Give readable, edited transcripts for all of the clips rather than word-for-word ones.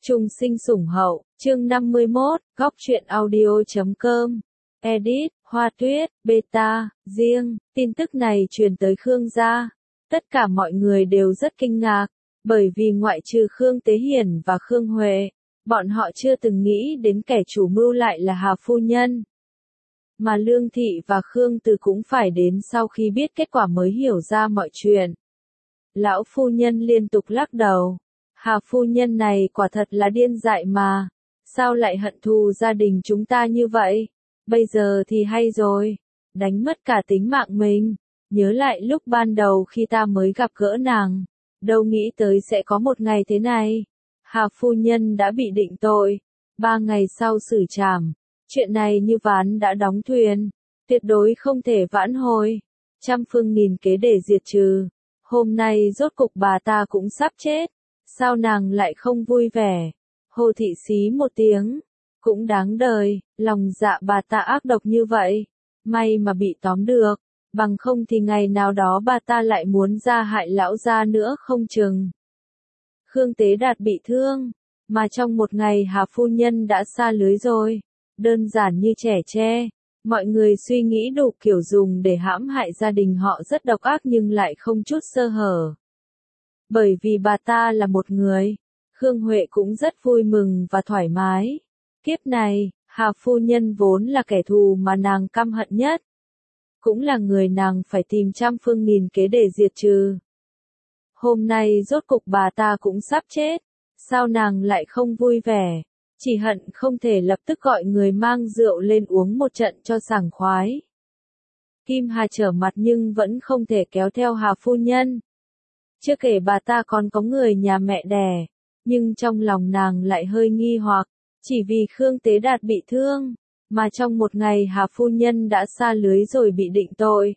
Trung sinh sủng hậu, chương 51, góc truyện audio.com. Edit, Hoa Tuyết, Beta, riêng, tin tức này truyền tới Khương gia. Tất cả mọi người đều rất kinh ngạc, bởi vì ngoại trừ Khương Tế Hiển và Khương Huệ, bọn họ chưa từng nghĩ đến kẻ chủ mưu lại là Hà phu nhân. Mà Lương Thị và Khương Từ cũng phải đến sau khi biết kết quả mới hiểu ra mọi chuyện. Lão phu nhân liên tục lắc đầu. Hà phu nhân này quả thật là điên dại mà. Sao lại hận thù gia đình chúng ta như vậy? Bây giờ thì hay rồi. Đánh mất cả tính mạng mình. Nhớ lại lúc ban đầu khi ta mới gặp gỡ nàng. Đâu nghĩ tới sẽ có một ngày thế này. Hà phu nhân đã bị định tội. 3 ngày sau xử trảm. Chuyện này như ván đã đóng thuyền. Tuyệt đối không thể vãn hồi. Trăm phương nghìn kế để diệt trừ. Hôm nay rốt cục bà ta cũng sắp chết. Sao nàng lại không vui vẻ? Hồ Thị xí một tiếng. Cũng đáng đời, lòng dạ bà ta ác độc như vậy. May mà bị tóm được. Bằng không thì ngày nào đó bà ta lại muốn ra hại lão gia nữa không chừng. Khương Tế Đạt bị thương. Mà trong một ngày Hà phu nhân đã sa lưới rồi. Đơn giản như trẻ tre. Mọi người suy nghĩ đủ kiểu dùng để hãm hại gia đình họ rất độc ác nhưng lại không chút sơ hở. Bởi vì bà ta là một người, Khương Huệ cũng rất vui mừng và thoải mái. Kiếp này, Hà phu nhân vốn là kẻ thù mà nàng căm hận nhất. Cũng là người nàng phải tìm trăm phương nghìn kế để diệt trừ. Hôm nay rốt cục bà ta cũng sắp chết. Sao nàng lại không vui vẻ? Chỉ hận không thể lập tức gọi người mang rượu lên uống một trận cho sảng khoái. Kim Hà trở mặt nhưng vẫn không thể kéo theo Hà phu nhân. Chưa kể bà ta còn có người nhà mẹ đẻ, nhưng trong lòng nàng lại hơi nghi hoặc, chỉ vì Khương Tế Đạt bị thương, mà trong một ngày Hà phu nhân đã sa lưới rồi bị định tội.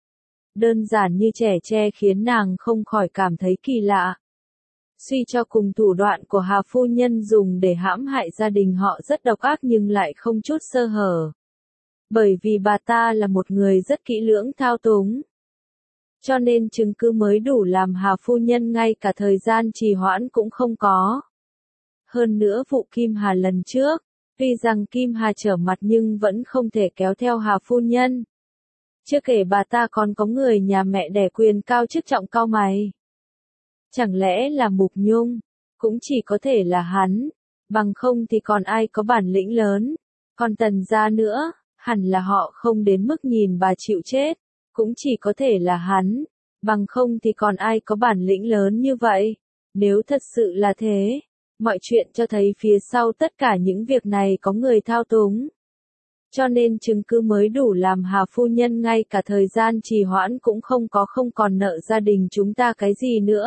Đơn giản như trẻ tre khiến nàng không khỏi cảm thấy kỳ lạ. Suy cho cùng thủ đoạn của Hà phu nhân dùng để hãm hại gia đình họ rất độc ác nhưng lại không chút sơ hở. Bởi vì bà ta là một người rất kỹ lưỡng thao túng. Cho nên chứng cứ mới đủ làm Hà phu nhân ngay cả thời gian trì hoãn cũng không có. Hơn nữa vụ Kim Hà lần trước, tuy rằng Kim Hà trở mặt nhưng vẫn không thể kéo theo Hà phu nhân. Chưa kể bà ta còn có người nhà mẹ đẻ quyền cao chức trọng cao mày. Chẳng lẽ là Mục Nhung? Cũng chỉ có thể là hắn. Bằng không thì còn ai có bản lĩnh lớn. Còn Tần gia nữa, hẳn là họ không đến mức nhìn bà chịu chết. Cũng chỉ có thể là hắn. Bằng không thì còn ai có bản lĩnh lớn như vậy. Nếu thật sự là thế, mọi chuyện cho thấy phía sau tất cả những việc này có người thao túng. Cho nên chứng cứ mới đủ làm Hà phu nhân ngay cả thời gian trì hoãn cũng không còn nợ gia đình chúng ta cái gì nữa.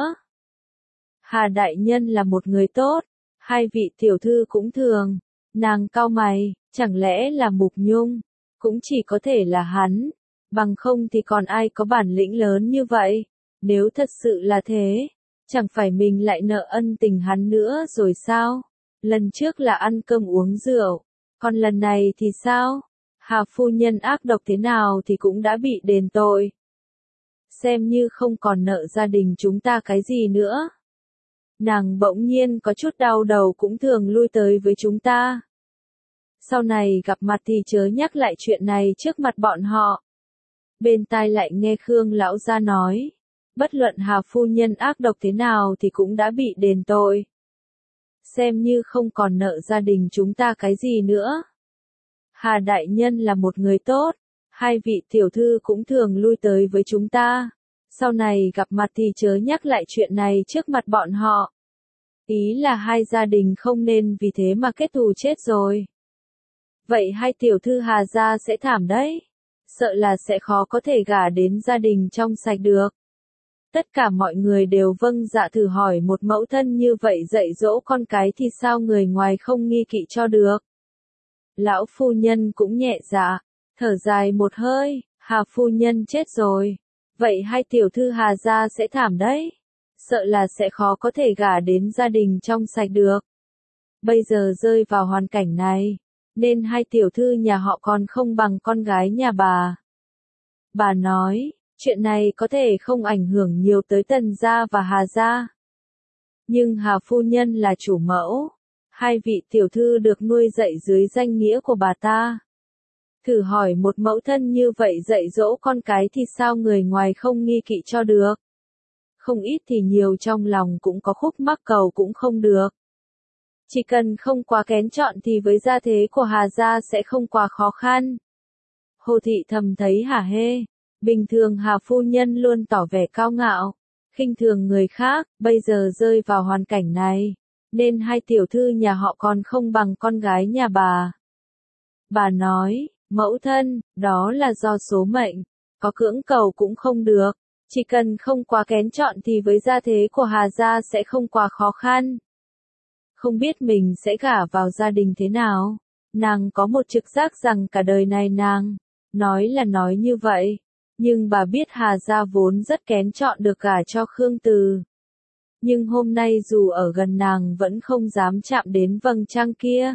Hà đại nhân là một người tốt, hai vị tiểu thư cũng thường. Nàng cau mày, chẳng lẽ là Mục Nhung? Cũng chỉ có thể là hắn. Bằng không thì còn ai có bản lĩnh lớn như vậy. Nếu thật sự là thế, chẳng phải mình lại nợ ân tình hắn nữa rồi sao? Lần trước là ăn cơm uống rượu, còn lần này thì sao? Hà phu nhân ác độc thế nào thì cũng đã bị đền tội. Xem như không còn nợ gia đình chúng ta cái gì nữa. Nàng bỗng nhiên có chút đau đầu cũng thường lui tới với chúng ta. Sau này gặp mặt thì chớ nhắc lại chuyện này trước mặt bọn họ. Bên tai lại nghe Khương lão gia nói, bất luận Hà phu nhân ác độc thế nào thì cũng đã bị đền tội. Xem như không còn nợ gia đình chúng ta cái gì nữa. Hà đại nhân là một người tốt, hai vị tiểu thư cũng thường lui tới với chúng ta. Sau này gặp mặt thì chớ nhắc lại chuyện này trước mặt bọn họ. Ý là hai gia đình không nên vì thế mà kết thù chết rồi. Vậy hai tiểu thư Hà gia sẽ thảm đấy. Sợ là sẽ khó có thể gả đến gia đình trong sạch được. Tất cả mọi người đều vâng dạ thử hỏi một mẫu thân như vậy dạy dỗ con cái thì sao người ngoài không nghi kỵ cho được. Lão phu nhân cũng nhẹ dạ, thở dài một hơi, Hà phu nhân chết rồi. Vậy hai tiểu thư Hà gia sẽ thảm đấy. Sợ là sẽ khó có thể gả đến gia đình trong sạch được. Bây giờ rơi vào hoàn cảnh này, nên hai tiểu thư nhà họ còn không bằng con gái nhà bà. Bà nói, chuyện này có thể không ảnh hưởng nhiều tới Tần gia và Hà gia. Nhưng Hà phu nhân là chủ mẫu, Hai vị tiểu thư được nuôi dạy dưới danh nghĩa của bà ta. Thử hỏi một mẫu thân như vậy dạy dỗ con cái thì sao người ngoài không nghi kỵ cho được. Không ít thì nhiều trong lòng cũng có khúc mắc cầu cũng không được. Chỉ cần không quá kén chọn thì với gia thế của Hà gia sẽ không quá khó khăn. Hồ thị thầm thấy hả hê. Bình thường Hà phu nhân luôn tỏ vẻ cao ngạo, khinh thường người khác, bây giờ rơi vào hoàn cảnh này, nên hai tiểu thư nhà họ còn không bằng con gái nhà bà. Bà nói, mẫu thân, đó là do số mệnh, có cưỡng cầu cũng không được, chỉ cần không quá kén chọn thì với gia thế của Hà gia sẽ không quá khó khăn. Không biết mình sẽ gả vào gia đình thế nào, nàng có một trực giác rằng cả đời này nàng, nói là nói như vậy, nhưng bà biết Hà gia vốn rất kén chọn được gả cho Khương Từ. Nhưng hôm nay dù ở gần nàng vẫn không dám chạm đến vầng trăng kia.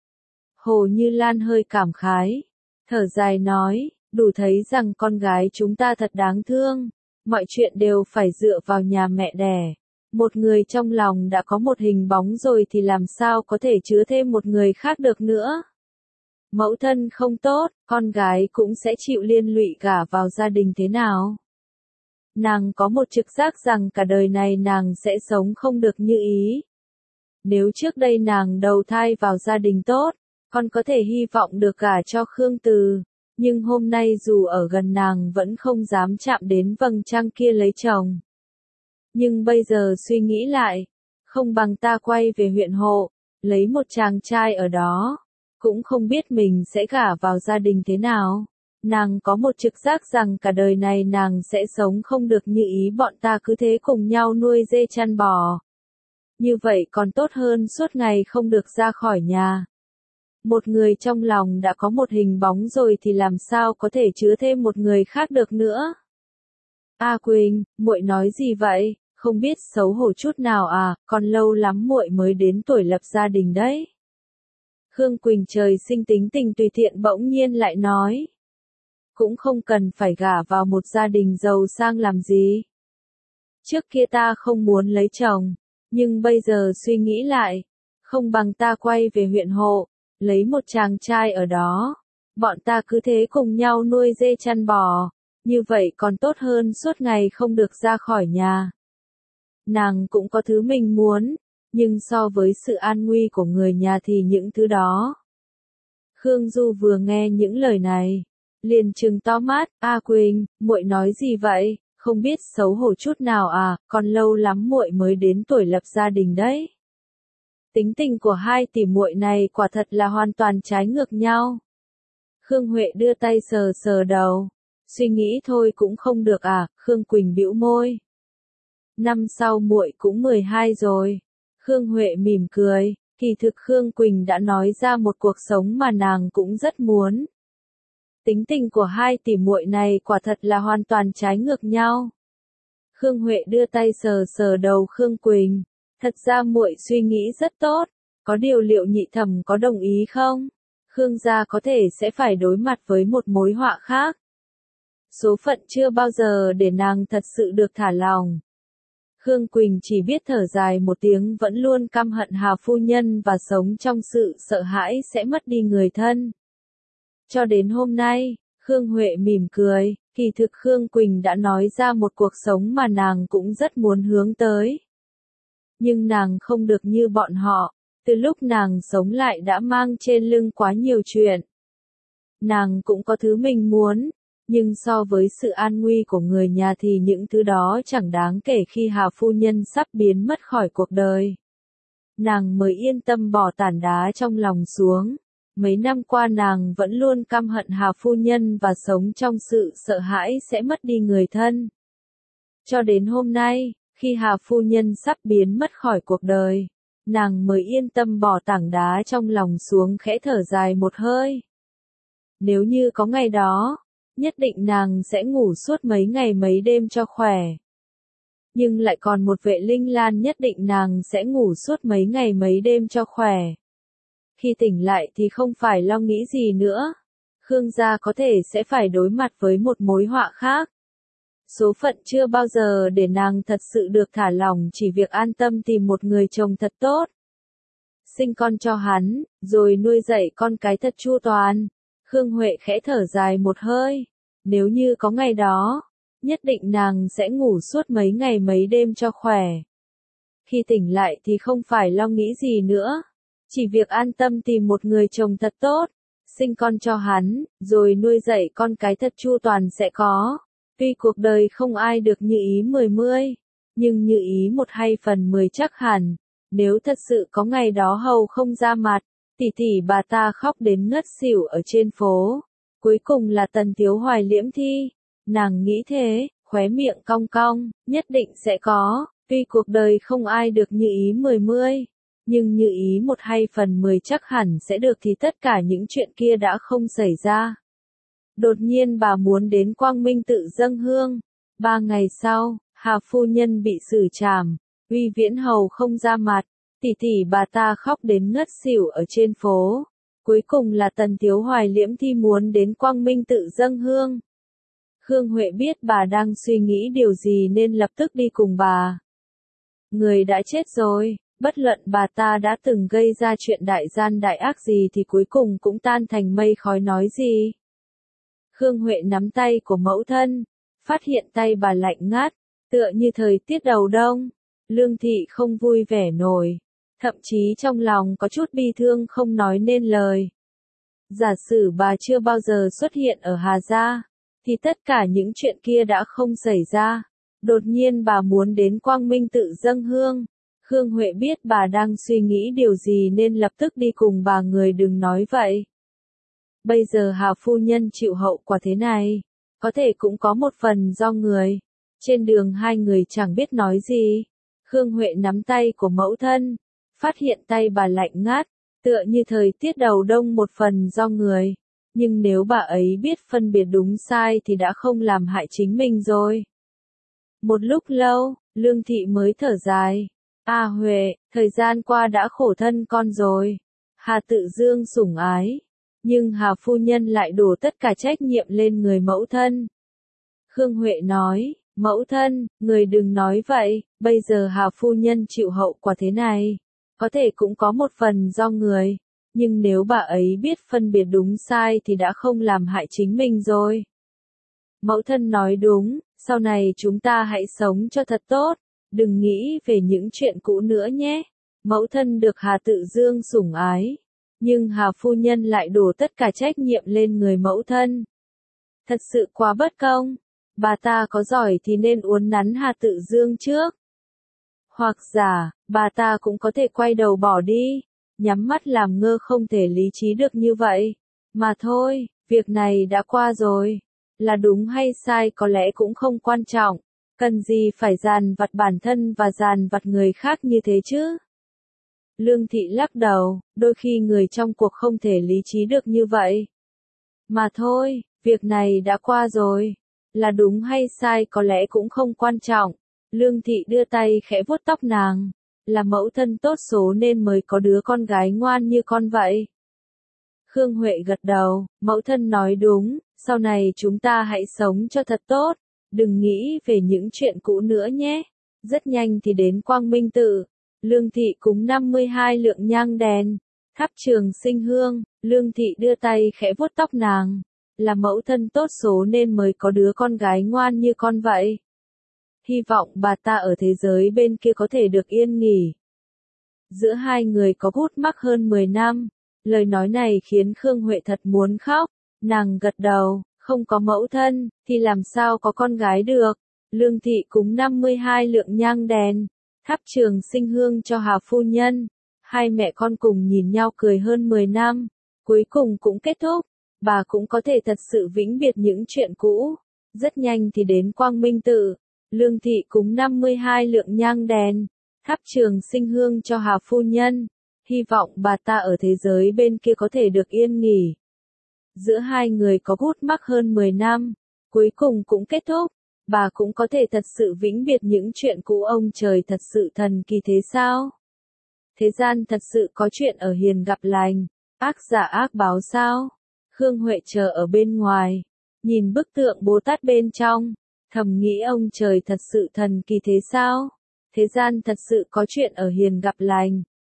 Hồ Như Lan hơi cảm khái, thở dài nói, đủ thấy rằng con gái chúng ta thật đáng thương, mọi chuyện đều phải dựa vào nhà mẹ đẻ. Một người trong lòng đã có một hình bóng rồi thì làm sao có thể chứa thêm một người khác được nữa. Mẫu thân không tốt, con gái cũng sẽ chịu liên lụy gả vào gia đình thế nào. Nàng có một trực giác rằng cả đời này nàng sẽ sống không được như ý. Nếu trước đây nàng đầu thai vào gia đình tốt, con có thể hy vọng được gả cho Khương Từ, nhưng hôm nay dù ở gần nàng vẫn không dám chạm đến vầng trăng kia lấy chồng. Nhưng bây giờ suy nghĩ lại, không bằng ta quay về huyện Hộ, lấy một chàng trai ở đó, cũng không biết mình sẽ gả vào gia đình thế nào. Nàng có một trực giác rằng cả đời này nàng sẽ sống không được như ý bọn ta cứ thế cùng nhau nuôi dê chăn bò. Như vậy còn tốt hơn suốt ngày không được ra khỏi nhà. Một người trong lòng đã có một hình bóng rồi thì làm sao có thể chứa thêm một người khác được nữa. A Quỳnh, muội nói gì vậy, không biết xấu hổ chút nào à, còn lâu lắm muội mới đến tuổi lập gia đình đấy. Khương Quỳnh trời sinh tính tình tùy tiện bỗng nhiên lại nói. Cũng không cần phải gả vào một gia đình giàu sang làm gì. Trước kia ta không muốn lấy chồng, nhưng bây giờ suy nghĩ lại, không bằng ta quay về huyện Hộ, lấy một chàng trai ở đó, bọn ta cứ thế cùng nhau nuôi dê chăn bò, như vậy còn tốt hơn suốt ngày không được ra khỏi nhà. Nàng cũng có thứ mình muốn, nhưng so với sự an nguy của người nhà thì những thứ đó. Khương Du vừa nghe những lời này, liền trừng to mắt, A Quỳnh, muội nói gì vậy, không biết xấu hổ chút nào à, còn lâu lắm muội mới đến tuổi lập gia đình đấy. Tính tình của hai tỷ muội này quả thật là hoàn toàn trái ngược nhau. Khương Huệ đưa tay sờ sờ đầu, suy nghĩ thôi cũng không được à, Khương Quỳnh bĩu môi. Năm sau muội cũng 12 rồi. Khương Huệ mỉm cười, kỳ thực Khương Quỳnh đã nói ra một cuộc sống mà nàng cũng rất muốn. Tính tình của hai tỷ muội này quả thật là hoàn toàn trái ngược nhau. Khương Huệ đưa tay sờ sờ đầu Khương Quỳnh, thật ra muội suy nghĩ rất tốt, có điều liệu nhị thẩm có đồng ý không? Khương gia có thể sẽ phải đối mặt với một mối họa khác. Số phận chưa bao giờ để nàng thật sự được thả lòng. Khương Quỳnh chỉ biết thở dài một tiếng vẫn luôn căm hận Hà phu nhân và sống trong sự sợ hãi sẽ mất đi người thân. Cho đến hôm nay, Khương Huệ mỉm cười, kỳ thực Khương Quỳnh đã nói ra một cuộc sống mà nàng cũng rất muốn hướng tới. Nhưng nàng không được như bọn họ, từ lúc nàng sống lại đã mang trên lưng quá nhiều chuyện. Nàng cũng có thứ mình muốn, nhưng so với sự an nguy của người nhà thì những thứ đó chẳng đáng kể khi Hà phu nhân sắp biến mất khỏi cuộc đời. Nàng mới yên tâm bỏ tảng đá trong lòng xuống. Mấy năm qua nàng vẫn luôn căm hận Hà phu nhân và sống trong sự sợ hãi sẽ mất đi người thân. Cho đến hôm nay, khi Hà phu nhân sắp biến mất khỏi cuộc đời, nàng mới yên tâm bỏ tảng đá trong lòng xuống khẽ thở dài một hơi. Nếu như có ngày đó, nhất định nàng sẽ ngủ suốt mấy ngày mấy đêm cho khỏe. Nhưng lại còn một Vệ Linh Lan nhất định nàng sẽ ngủ suốt mấy ngày mấy đêm cho khỏe. Khi tỉnh lại thì không phải lo nghĩ gì nữa. Khương gia có thể sẽ phải đối mặt với một mối họa khác. Số phận chưa bao giờ để nàng thật sự được thả lỏng chỉ việc an tâm tìm một người chồng thật tốt. sinh con cho hắn, rồi nuôi dạy con cái thật chu toàn. Khương Huệ khẽ thở dài một hơi. Nếu như có ngày đó, nhất định nàng sẽ ngủ suốt mấy ngày mấy đêm cho khỏe. Khi tỉnh lại thì không phải lo nghĩ gì nữa. Chỉ việc an tâm tìm một người chồng thật tốt, sinh con cho hắn, rồi nuôi dạy con cái thật chu toàn sẽ có. Tuy cuộc đời không ai được như ý 10, nhưng như ý 1 hay phần 10 chắc hẳn. Nếu thật sự có ngày đó hầu không ra mặt, tỷ tỷ bà ta khóc đến ngất xỉu ở trên phố. Cuối cùng là Tần Thiếu Hoài liễm thi. Nàng nghĩ thế, khóe miệng cong cong, nhất định sẽ có. Tuy cuộc đời không ai được như ý 10, nhưng như ý 1 hay phần 10 chắc hẳn sẽ được thì tất cả những chuyện kia đã không xảy ra. Đột nhiên bà muốn đến Quang Minh tự dâng hương. 3 ngày sau, Hà phu nhân bị xử trảm, Uy Viễn hầu không ra mặt, tỷ tỷ bà ta khóc đến ngất xỉu ở trên phố. Cuối cùng là Tần Thiếu Hoài liễm thi muốn đến Quang Minh tự dâng hương. Khương Huệ biết bà đang suy nghĩ điều gì nên lập tức đi cùng bà. Người đã chết rồi, bất luận bà ta đã từng gây ra chuyện đại gian đại ác gì thì cuối cùng cũng tan thành mây khói nói gì. Khương Huệ nắm tay của mẫu thân, phát hiện tay bà lạnh ngắt, tựa như thời tiết đầu đông. Lương Thị không vui vẻ nổi, thậm chí trong lòng có chút bi thương không nói nên lời. Giả sử bà chưa bao giờ xuất hiện ở Hà Gia, thì tất cả những chuyện kia đã không xảy ra. Đột nhiên bà muốn đến Quang Minh tự dâng hương. Khương Huệ biết bà đang suy nghĩ điều gì nên lập tức đi cùng bà. Người đừng nói vậy. Bây giờ Hà phu nhân chịu hậu quả thế này, có thể cũng có một phần do người. Trên đường hai người chẳng biết nói gì. Khương Huệ nắm tay của mẫu thân, phát hiện tay bà lạnh ngắt, tựa như thời tiết đầu đông. Một phần do người, nhưng nếu bà ấy biết phân biệt đúng sai thì đã không làm hại chính mình rồi. Một lúc lâu, Lương Thị mới thở dài. Huệ, thời gian qua đã khổ thân con rồi. Hà tự dương sủng ái, nhưng Hà phu nhân lại đổ tất cả trách nhiệm lên người mẫu thân. Khương Huệ nói, mẫu thân, người đừng nói vậy, bây giờ Hà phu nhân chịu hậu quả thế này, có thể cũng có một phần do người, nhưng nếu bà ấy biết phân biệt đúng sai thì đã không làm hại chính mình rồi. Mẫu thân nói đúng, sau này chúng ta hãy sống cho thật tốt, đừng nghĩ về những chuyện cũ nữa nhé. Mẫu thân được Hà tự dương sủng ái, nhưng Hà phu nhân lại đổ tất cả trách nhiệm lên người mẫu thân. Thật sự quá bất công. Bà ta có giỏi thì nên uốn nắn Hà tự dương trước. Hoặc giả, bà ta cũng có thể quay đầu bỏ đi, nhắm mắt làm ngơ không thể lý trí được như vậy. Mà thôi, việc này đã qua rồi. Là đúng hay sai có lẽ cũng không quan trọng. Cần gì phải dằn vặt bản thân và dằn vặt người khác như thế chứ? Lương Thị lắc đầu, đôi khi người trong cuộc không thể lý trí được như vậy. Mà thôi, việc này đã qua rồi. Là đúng hay sai có lẽ cũng không quan trọng. Lương Thị đưa tay khẽ vuốt tóc nàng. Là mẫu thân tốt số nên mới có đứa con gái ngoan như con vậy. Khương Huệ gật đầu, mẫu thân nói đúng, sau này chúng ta hãy sống cho thật tốt, đừng nghĩ về những chuyện cũ nữa nhé. Rất nhanh thì đến Quang Minh tự, Lương Thị cúng 52 lượng nhang đèn, thắp trường sinh hương. Lương Thị đưa tay khẽ vuốt tóc nàng. Là mẫu thân tốt số nên mới có đứa con gái ngoan như con vậy. Hy vọng bà ta ở thế giới bên kia có thể được yên nghỉ. Giữa hai người có gút mắc hơn 10 năm. Lời nói này khiến Khương Huệ thật muốn khóc. Nàng gật đầu, không có mẫu thân, thì làm sao có con gái được. Lương Thị cúng 52 lượng nhang đèn, thắp trường sinh hương cho Hà phu nhân. Hai mẹ con cùng nhìn nhau cười hơn 10 năm. Cuối cùng cũng kết thúc. Bà cũng có thể thật sự vĩnh biệt những chuyện cũ. Rất nhanh thì đến Quang Minh tự. Lương Thị cúng 52 lượng nhang đèn, thắp trường sinh hương cho Hà phu nhân. Hy vọng bà ta ở thế giới bên kia có thể được yên nghỉ. Giữa hai người có gút mắc hơn 10 năm. Cuối cùng cũng kết thúc. Bà cũng có thể thật sự vĩnh biệt những chuyện cũ. Ông trời thật sự thần kỳ thế sao? Thế gian thật sự có chuyện ở hiền gặp lành, ác giả ác báo sao? Khương Huệ chờ ở bên ngoài, nhìn bức tượng Bồ Tát bên trong, thầm nghĩ ông trời thật sự thần kỳ thế sao? Thế gian thật sự có chuyện ở hiền gặp lành,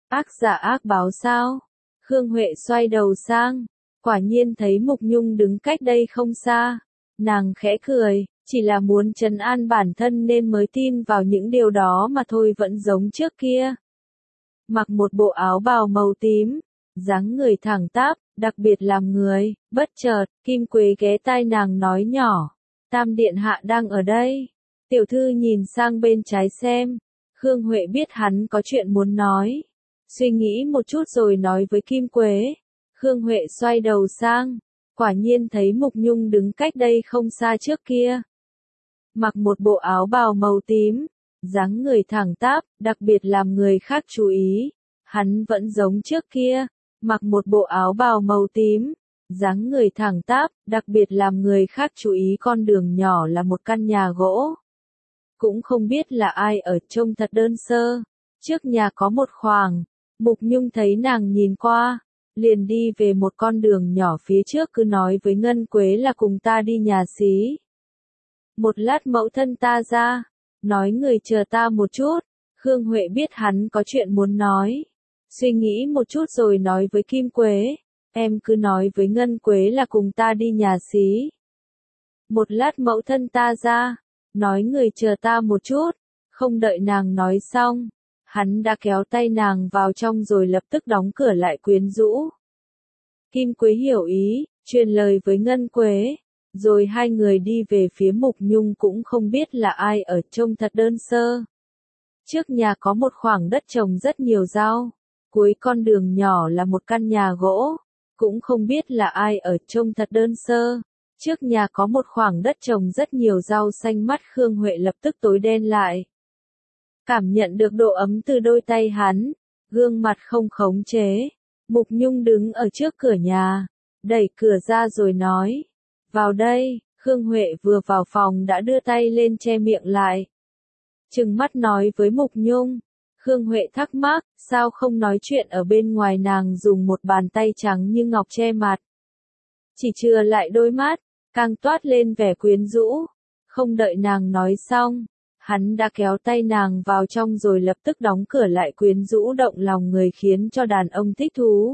Ác giả ác báo sao? Khương Huệ xoay đầu sang, quả nhiên thấy Mục Nhung đứng cách đây không xa. Nàng khẽ cười, chỉ là muốn trấn an bản thân nên mới tin vào những điều đó mà thôi, vẫn giống trước kia. Mặc một bộ áo bào màu tím, dáng người thẳng tắp, đặc biệt làm người, bất chợt, Kim Quế ghé tai nàng nói nhỏ, Tam điện hạ đang ở đây. Tiểu thư nhìn sang bên trái xem, Khương Huệ biết hắn có chuyện muốn nói. Suy nghĩ một chút rồi nói với Kim Quế. Khương Huệ xoay đầu sang, quả nhiên thấy Mục Nhung đứng cách đây không xa trước kia. Mặc một bộ áo bào màu tím, dáng người thẳng tắp, đặc biệt làm người khác chú ý. Hắn vẫn giống trước kia, mặc một bộ áo bào màu tím, dáng người thẳng tắp, đặc biệt làm người khác chú ý. Con đường nhỏ là một căn nhà gỗ. Cũng không biết là ai ở, trông thật đơn sơ. Trước nhà có một khoảng, Mục Nhung thấy nàng nhìn qua, liền đi về một con đường nhỏ phía trước, cứ nói với Ngân Quế là cùng ta đi nhà xí. Một lát mẫu thân ta ra, nói người chờ ta một chút. Khương Huệ biết hắn có chuyện muốn nói. Suy nghĩ một chút rồi nói với Kim Quế, em cứ nói với Ngân Quế là cùng ta đi nhà xí. Một lát mẫu thân ta ra, nói người chờ ta một chút. Không đợi nàng nói xong, hắn đã kéo tay nàng vào trong rồi lập tức đóng cửa lại quyến rũ. Kim Quế hiểu ý, truyền lời với Ngân Quế, rồi hai người đi về phía Mục Nhung, cũng không biết là ai ở, trông thật đơn sơ. Trước nhà có một khoảng đất trồng rất nhiều rau, cuối con đường nhỏ là một căn nhà gỗ, cũng không biết là ai ở, trông thật đơn sơ. Trước nhà có một khoảng đất trồng rất nhiều rau xanh, mắt Khương Huệ lập tức tối đen lại. Cảm nhận được độ ấm từ đôi tay hắn, gương mặt không khống chế. Mục Nhung đứng ở trước cửa nhà, đẩy cửa ra rồi nói, vào đây. Khương Huệ vừa vào phòng đã đưa tay lên che miệng lại. Trừng mắt nói với Mục Nhung. Khương Huệ thắc mắc, sao không nói chuyện ở bên ngoài? Nàng dùng một bàn tay trắng như ngọc che mặt. Chỉ chừa lại đôi mắt, càng toát lên vẻ quyến rũ. Không đợi nàng nói xong, hắn đã kéo tay nàng vào trong rồi lập tức đóng cửa lại, quyến rũ động lòng người khiến cho đàn ông thích thú.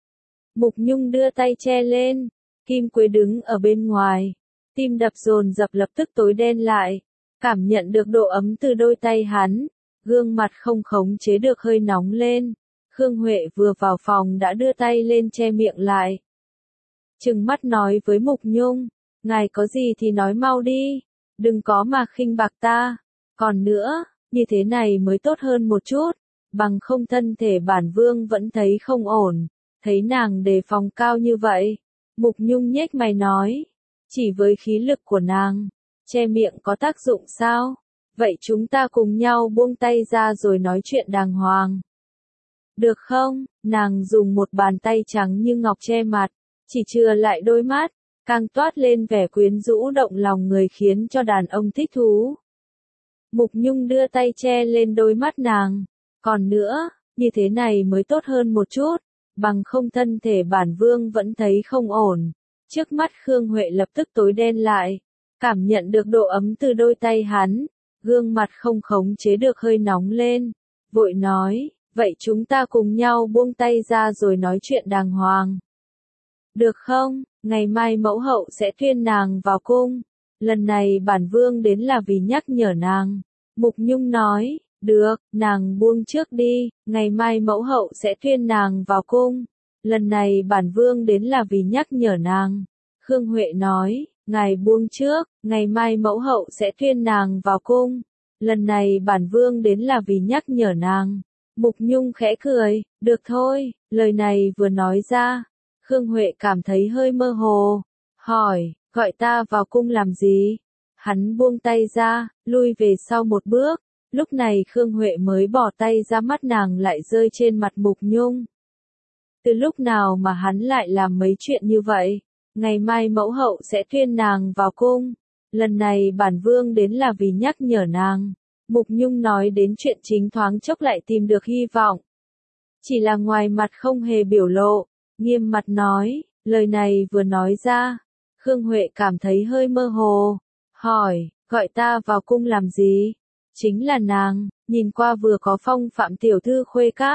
Mục Nhung đưa tay che lên, Kim Quế đứng ở bên ngoài, tim đập dồn dập lập tức tối đen lại, cảm nhận được độ ấm từ đôi tay hắn, gương mặt không khống chế được hơi nóng lên. Khương Huệ vừa vào phòng đã đưa tay lên che miệng lại. Trừng mắt nói với Mục Nhung, ngài có gì thì nói mau đi, đừng có mà khinh bạc ta. Còn nữa, như thế này mới tốt hơn một chút, bằng không thân thể bản vương vẫn thấy không ổn. Thấy nàng đề phòng cao như vậy, Mục Nhung nhếch mày nói, chỉ với khí lực của nàng, che miệng có tác dụng sao? Vậy chúng ta cùng nhau buông tay ra rồi nói chuyện đàng hoàng. Được không? Nàng dùng một bàn tay trắng như ngọc che mặt, chỉ chừa lại đôi mắt, càng toát lên vẻ quyến rũ động lòng người khiến cho đàn ông thích thú. Mục Nhung đưa tay che lên đôi mắt nàng. Còn nữa, như thế này mới tốt hơn một chút, bằng không thân thể bản vương vẫn thấy không ổn. Trước mắt Khương Huệ lập tức tối đen lại, cảm nhận được độ ấm từ đôi tay hắn, gương mặt không khống chế được hơi nóng lên, vội nói, vậy chúng ta cùng nhau buông tay ra rồi nói chuyện đàng hoàng. Được không? Ngày mai mẫu hậu sẽ tuyên nàng vào cung. Lần này bản vương đến là vì nhắc nhở nàng. Mục Nhung nói, được, nàng buông trước đi, ngày mai mẫu hậu sẽ tuyên nàng vào cung. Lần này bản vương đến là vì nhắc nhở nàng. Khương Huệ nói, ngài buông trước, ngày mai mẫu hậu sẽ tuyên nàng vào cung. Lần này bản vương đến là vì nhắc nhở nàng. Mục Nhung khẽ cười, được thôi, lời này vừa nói ra. Khương Huệ cảm thấy hơi mơ hồ, hỏi, gọi ta vào cung làm gì? Hắn buông tay ra, lui về sau một bước, lúc này Khương Huệ mới bỏ tay ra, mắt nàng lại rơi trên mặt Mục Nhung. Từ lúc nào mà hắn lại làm mấy chuyện như vậy? Ngày mai mẫu hậu sẽ tuyên nàng vào cung, lần này bản vương đến là vì nhắc nhở nàng. Mục Nhung nói đến chuyện chính thoáng chốc lại tìm được hy vọng. Chỉ là ngoài mặt không hề biểu lộ, nghiêm mặt nói, lời này vừa nói ra, Khương Huệ cảm thấy hơi mơ hồ, hỏi, gọi ta vào cung làm gì? Chính là nàng, nhìn qua vừa có phong phạm tiểu thư khuê các,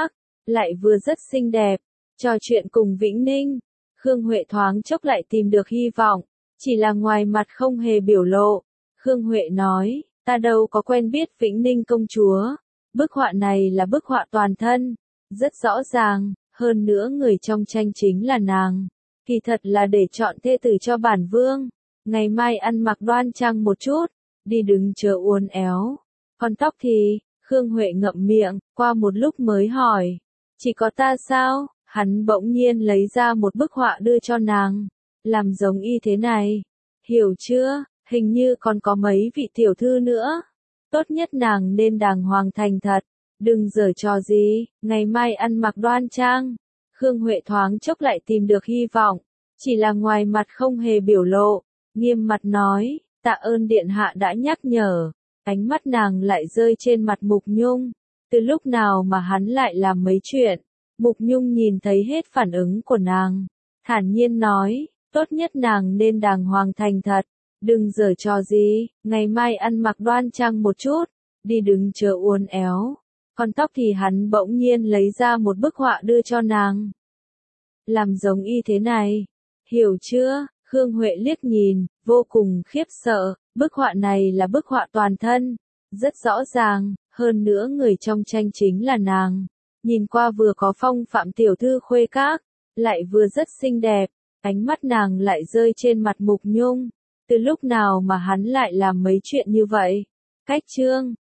lại vừa rất xinh đẹp. Trò chuyện cùng Vĩnh Ninh, Khương Huệ thoáng chốc lại tìm được hy vọng, chỉ là ngoài mặt không hề biểu lộ. Khương Huệ nói, ta đâu có quen biết Vĩnh Ninh công chúa. Bức họa này là bức họa toàn thân, rất rõ ràng, hơn nữa người trong tranh chính là nàng. Kỳ thật là để chọn thê tử cho bản vương. Ngày mai ăn mặc đoan trang một chút, đi đừng chờ uốn éo. Còn tóc thì, Khương Huệ ngậm miệng, qua một lúc mới hỏi. Chỉ có ta sao? Hắn bỗng nhiên lấy ra một bức họa đưa cho nàng. Làm giống y thế này. Hiểu chưa? Hình như còn có mấy vị tiểu thư nữa. Tốt nhất nàng nên đàng hoàng thành thật. Đừng giở trò gì, ngày mai ăn mặc đoan trang. Khương Huệ thoáng chốc lại tìm được hy vọng. Chỉ là ngoài mặt không hề biểu lộ. Nghiêm mặt nói, tạ ơn điện hạ đã nhắc nhở. Ánh mắt nàng lại rơi trên mặt Mục Nhung. Từ lúc nào mà hắn lại làm mấy chuyện. Mục Nhung nhìn thấy hết phản ứng của nàng. Thản nhiên nói, tốt nhất nàng nên đàng hoàng thành thật. Đừng giở trò gì, ngày mai ăn mặc đoan trang một chút. Đi đừng chờ uốn éo. Còn tóc thì hắn bỗng nhiên lấy ra một bức họa đưa cho nàng. Làm giống y thế này. Hiểu chưa? Khương Huệ liếc nhìn, vô cùng khiếp sợ. Bức họa này là bức họa toàn thân. Rất rõ ràng, hơn nữa người trong tranh chính là nàng. Nhìn qua vừa có phong phạm tiểu thư khuê các, lại vừa rất xinh đẹp. Ánh mắt nàng lại rơi trên mặt Mục Nhung. Từ lúc nào mà hắn lại làm mấy chuyện như vậy? Cách chương